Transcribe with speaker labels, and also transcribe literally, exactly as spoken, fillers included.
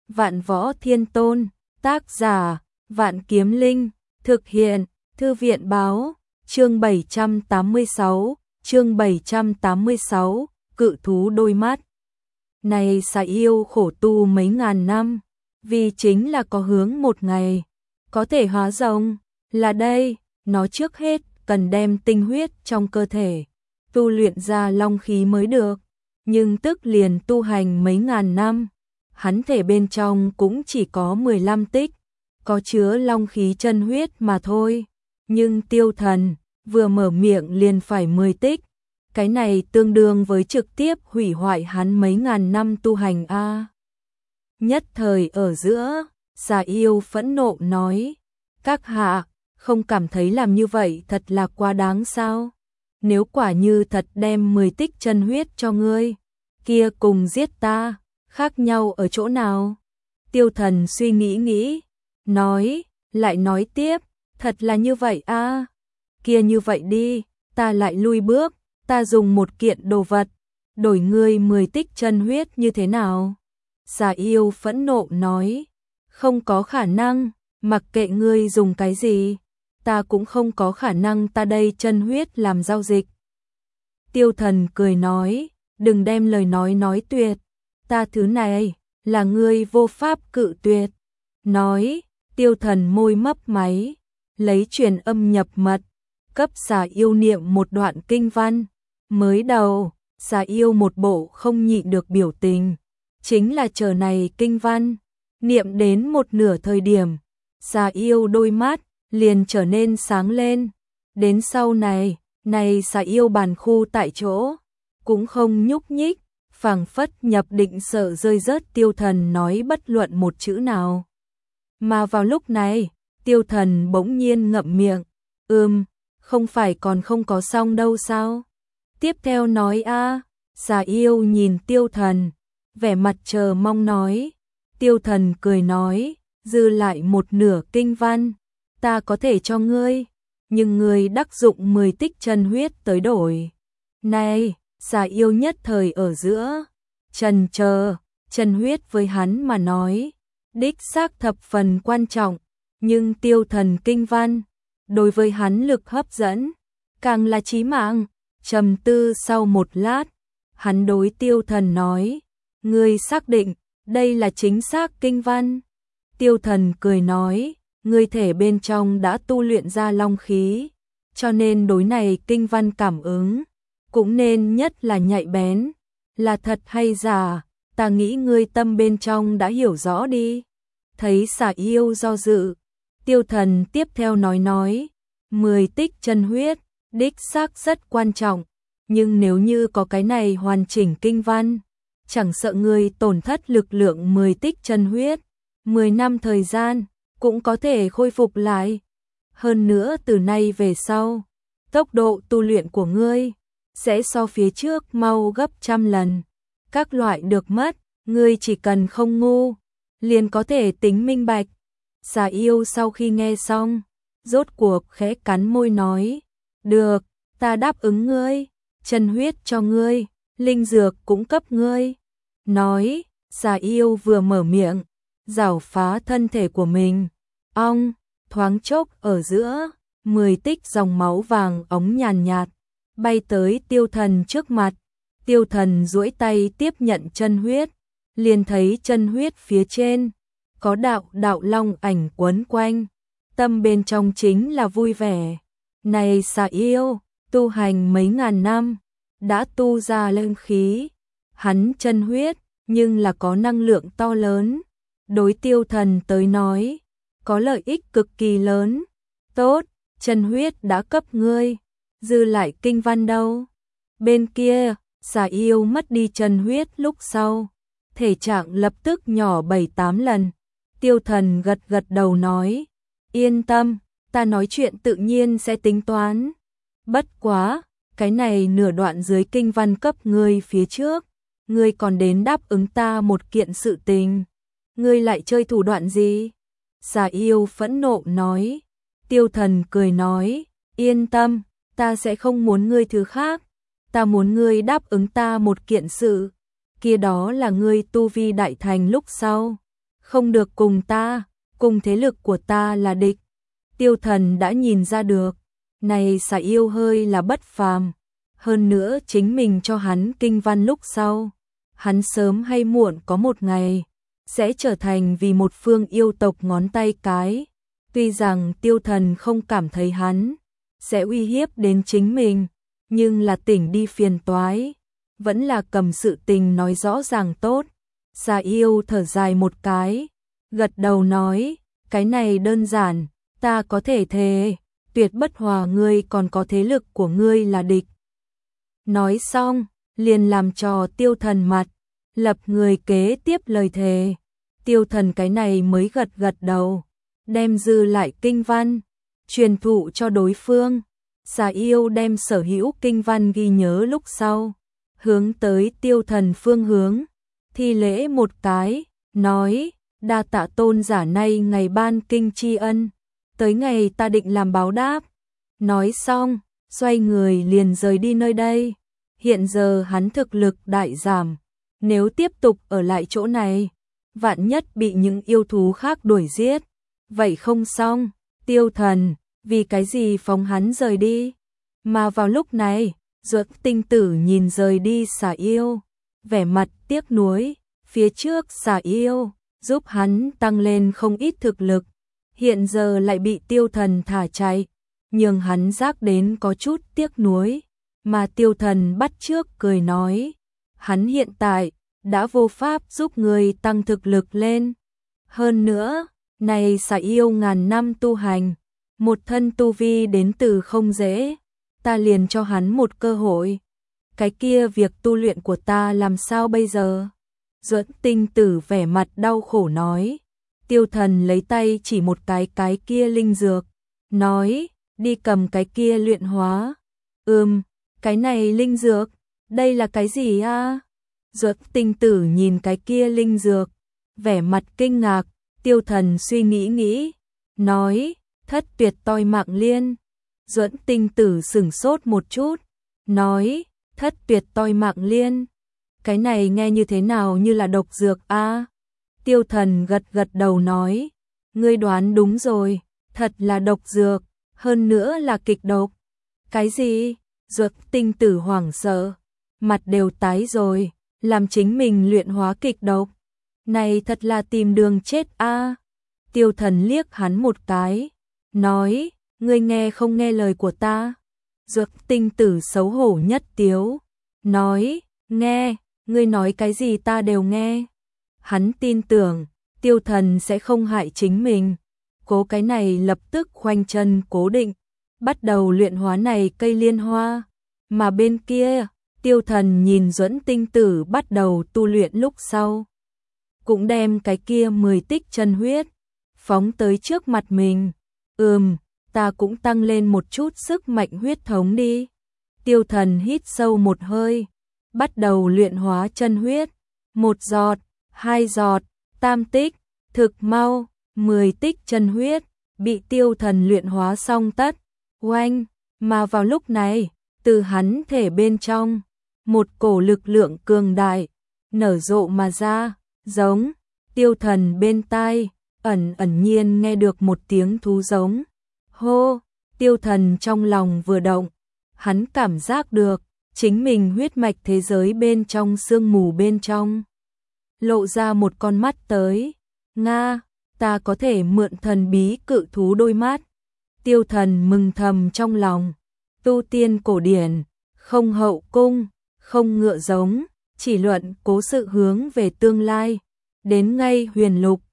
Speaker 1: Vạn Võ Thiên Tôn, tác giả, Vạn Kiếm Linh, thực hiện, Thư viện báo, chương bảy trăm tám mươi sáu, chương bảy trăm tám mươi sáu, cự thú đôi mắt. Này xà yêu khổ tu mấy ngàn năm, vì chính là có hướng một ngày, có thể hóa rồng, là đây, nó trước hết cần đem tinh huyết trong cơ thể, tu luyện ra long khí mới được, nhưng tức liền tu hành mấy ngàn năm, hắn thể bên trong cũng chỉ có mười lăm tích, có chứa long khí chân huyết mà thôi, nhưng Tiêu Thần vừa mở miệng liền phải mười tích, cái này tương đương với trực tiếp hủy hoại hắn mấy ngàn năm tu hành a. À. Nhất thời ở giữa, xà yêu phẫn nộ nói, các hạ, không cảm thấy làm như vậy thật là quá đáng sao? Nếu quả như thật đem mười tích chân huyết cho ngươi, kia cùng giết ta, khác nhau ở chỗ nào? Tiêu Thần suy nghĩ nghĩ, nói, lại nói tiếp, thật là như vậy a. À. Kia như vậy đi, ta lại lui bước, ta dùng một kiện đồ vật, đổi ngươi mười tích chân huyết như thế nào? Xà yêu phẫn nộ nói, không có khả năng, mặc kệ ngươi dùng cái gì, ta cũng không có khả năng ta đây chân huyết làm giao dịch. Tiêu Thần cười nói, đừng đem lời nói nói tuyệt, ta thứ này, là ngươi vô pháp cự tuyệt. Nói, Tiêu Thần môi mấp máy, lấy truyền âm nhập mật, cấp xà yêu niệm một đoạn kinh văn. Mới đầu, xà yêu một bộ không nhịn được biểu tình, chính là chờ này kinh văn, niệm đến một nửa thời điểm, xà yêu đôi mắt liền trở nên sáng lên, đến sau này, này xà yêu bàn khu tại chỗ, cũng không nhúc nhích, phảng phất nhập định sợ rơi rớt. Tiêu Thần nói bất luận một chữ nào. Mà vào lúc này, Tiêu Thần bỗng nhiên ngậm miệng, ừm, không phải còn không có xong đâu sao? Tiếp theo nói a. Xà yêu nhìn Tiêu Thần, vẻ mặt chờ mong nói. Tiêu Thần cười nói, dư lại một nửa kinh văn, ta có thể cho ngươi, nhưng ngươi đắc dụng mười tích chân huyết tới đổi. Này, xà yêu nhất thời ở giữa, trần chờ, chân huyết với hắn mà nói, đích xác thập phần quan trọng, nhưng Tiêu Thần kinh văn, đối với hắn lực hấp dẫn, càng là chí mạng. Trầm tư sau một lát, hắn đối Tiêu Thần nói, ngươi xác định, đây là chính xác kinh văn. Tiêu Thần cười nói, ngươi thể bên trong đã tu luyện ra long khí, cho nên đối này kinh văn cảm ứng, cũng nên nhất là nhạy bén, là thật hay giả, ta nghĩ ngươi tâm bên trong đã hiểu rõ đi. Thấy xà yêu do dự, Tiêu Thần tiếp theo nói nói, mười tích chân huyết, đích xác rất quan trọng, nhưng nếu như có cái này hoàn chỉnh kinh văn, chẳng sợ ngươi tổn thất lực lượng mười tích chân huyết, mười năm thời gian, cũng có thể khôi phục lại. Hơn nữa từ nay về sau, tốc độ tu luyện của ngươi sẽ so phía trước mau gấp trăm lần. Các loại được mất, ngươi chỉ cần không ngu, liền có thể tính minh bạch. Xà yêu sau khi nghe xong, rốt cuộc khẽ cắn môi nói, được, ta đáp ứng ngươi, chân huyết cho ngươi, linh dược cũng cấp ngươi. Nói, xà yêu vừa mở miệng, giảo phá thân thể của mình, ong, thoáng chốc ở giữa, mười tích dòng máu vàng ống nhàn nhạt, bay tới Tiêu Thần trước mặt. Tiêu Thần duỗi tay tiếp nhận chân huyết, liền thấy chân huyết phía trên, có đạo đạo long ảnh quấn quanh, tâm bên trong chính là vui vẻ. Này xà yêu, tu hành mấy ngàn năm, đã tu ra linh khí, hắn chân huyết, nhưng là có năng lượng to lớn, đối Tiêu Thần tới nói, có lợi ích cực kỳ lớn. Tốt, chân huyết đã cấp ngươi, dư lại kinh văn đâu? Bên kia, xà yêu mất đi chân huyết lúc sau, thể trạng lập tức nhỏ bảy tám lần. Tiêu Thần gật gật đầu nói, yên tâm, ta nói chuyện tự nhiên sẽ tính toán. Bất quá, cái này nửa đoạn dưới kinh văn cấp ngươi phía trước, ngươi còn đến đáp ứng ta một kiện sự tình. Ngươi lại chơi thủ đoạn gì? Xà yêu phẫn nộ nói. Tiêu Thần cười nói, yên tâm, ta sẽ không muốn ngươi thứ khác, ta muốn ngươi đáp ứng ta một kiện sự, kia đó là ngươi tu vi đại thành lúc sau, không được cùng ta, cùng thế lực của ta là địch. Tiêu Thần đã nhìn ra được, này Xà Yêu hơi là bất phàm, hơn nữa chính mình cho hắn kinh văn lúc sau, hắn sớm hay muộn có một ngày sẽ trở thành vì một phương yêu tộc ngón tay cái. Tuy rằng Tiêu Thần không cảm thấy hắn sẽ uy hiếp đến chính mình, nhưng là tỉnh đi phiền toái, vẫn là cầm sự tình nói rõ ràng tốt. Xà Yêu thở dài một cái, gật đầu nói, cái này đơn giản, ta có thể thề, tuyệt bất hòa ngươi còn có thế lực của ngươi là địch. Nói xong, liền làm trò Tiêu Thần mặt, lập người kế tiếp lời thề. Tiêu Thần cái này mới gật gật đầu, đem dư lại kinh văn, truyền thụ cho đối phương. Xà Yêu đem sở hữu kinh văn ghi nhớ lúc sau, hướng tới Tiêu Thần phương hướng, thi lễ một cái, nói, đa tạ tôn giả nay ngày ban kinh tri ân, tới ngày ta định làm báo đáp. Nói xong, xoay người liền rời đi nơi đây. Hiện giờ hắn thực lực đại giảm, nếu tiếp tục ở lại chỗ này, vạn nhất bị những yêu thú khác đuổi giết, vậy không xong. Tiêu Thần, vì cái gì phóng hắn rời đi? Mà vào lúc này, Duật Tinh Tử nhìn rời đi Xà Yêu, vẻ mặt tiếc nuối, phía trước Xà Yêu giúp hắn tăng lên không ít thực lực, hiện giờ lại bị Tiêu Thần thả chạy, nhưng hắn giác đến có chút tiếc nuối, mà Tiêu Thần bắt trước cười nói, hắn hiện tại đã vô pháp giúp người tăng thực lực lên. Hơn nữa, này Xà Yêu ngàn năm tu hành, một thân tu vi đến từ không dễ, ta liền cho hắn một cơ hội. Cái kia việc tu luyện của ta làm sao bây giờ? Duật Tinh Tử vẻ mặt đau khổ nói. Tiêu Thần lấy tay chỉ một cái cái kia linh dược, nói, đi cầm cái kia luyện hóa. Ừm, cái này linh dược, đây là cái gì a? Duật Tinh Tử nhìn cái kia linh dược, vẻ mặt kinh ngạc. Tiêu Thần suy nghĩ nghĩ, nói, thất tuyệt toi mạng liên. Duật Tinh Tử sửng sốt một chút, nói, thất tuyệt toi mạng liên, cái này nghe như thế nào như là độc dược a? Tiêu Thần gật gật đầu nói, ngươi đoán đúng rồi, thật là độc dược, hơn nữa là kịch độc. Cái gì? Duật Tinh Tử hoảng sợ, mặt đều tái rồi, làm chính mình luyện hóa kịch độc. Này thật là tìm đường chết a. Tiêu Thần liếc hắn một cái, nói, ngươi nghe không nghe lời của ta? Duật Tinh Tử xấu hổ nhất tiếu, nói, nghe, ngươi nói cái gì ta đều nghe. Hắn tin tưởng, Tiêu Thần sẽ không hại chính mình. Cố cái này lập tức khoanh chân cố định, bắt đầu luyện hóa này cây liên hoa. Mà bên kia, Tiêu Thần nhìn Duẫn Tinh Tử bắt đầu tu luyện lúc sau, cũng đem cái kia mười tích chân huyết phóng tới trước mặt mình. Ừm, ta cũng tăng lên một chút sức mạnh huyết thống đi. Tiêu Thần hít sâu một hơi, bắt đầu luyện hóa chân huyết. Một giọt, hai giọt, tam tích, thực mau, mười tích chân huyết bị Tiêu Thần luyện hóa xong tất. Oanh, mà vào lúc này, từ hắn thể bên trong, một cổ lực lượng cường đại nở rộ mà ra, giống. Tiêu Thần bên tai ẩn ẩn nhiên nghe được một tiếng thú giống. Hô, Tiêu Thần trong lòng vừa động, hắn cảm giác được chính mình huyết mạch thế giới bên trong sương mù bên trong lộ ra một con mắt tới. Nga, ta có thể mượn thần bí cự thú đôi mắt. Tiêu Thần mừng thầm trong lòng, tu tiên cổ điển, không hậu cung, không ngựa giống, chỉ luận cố sự hướng về tương lai, đến ngay huyền lục,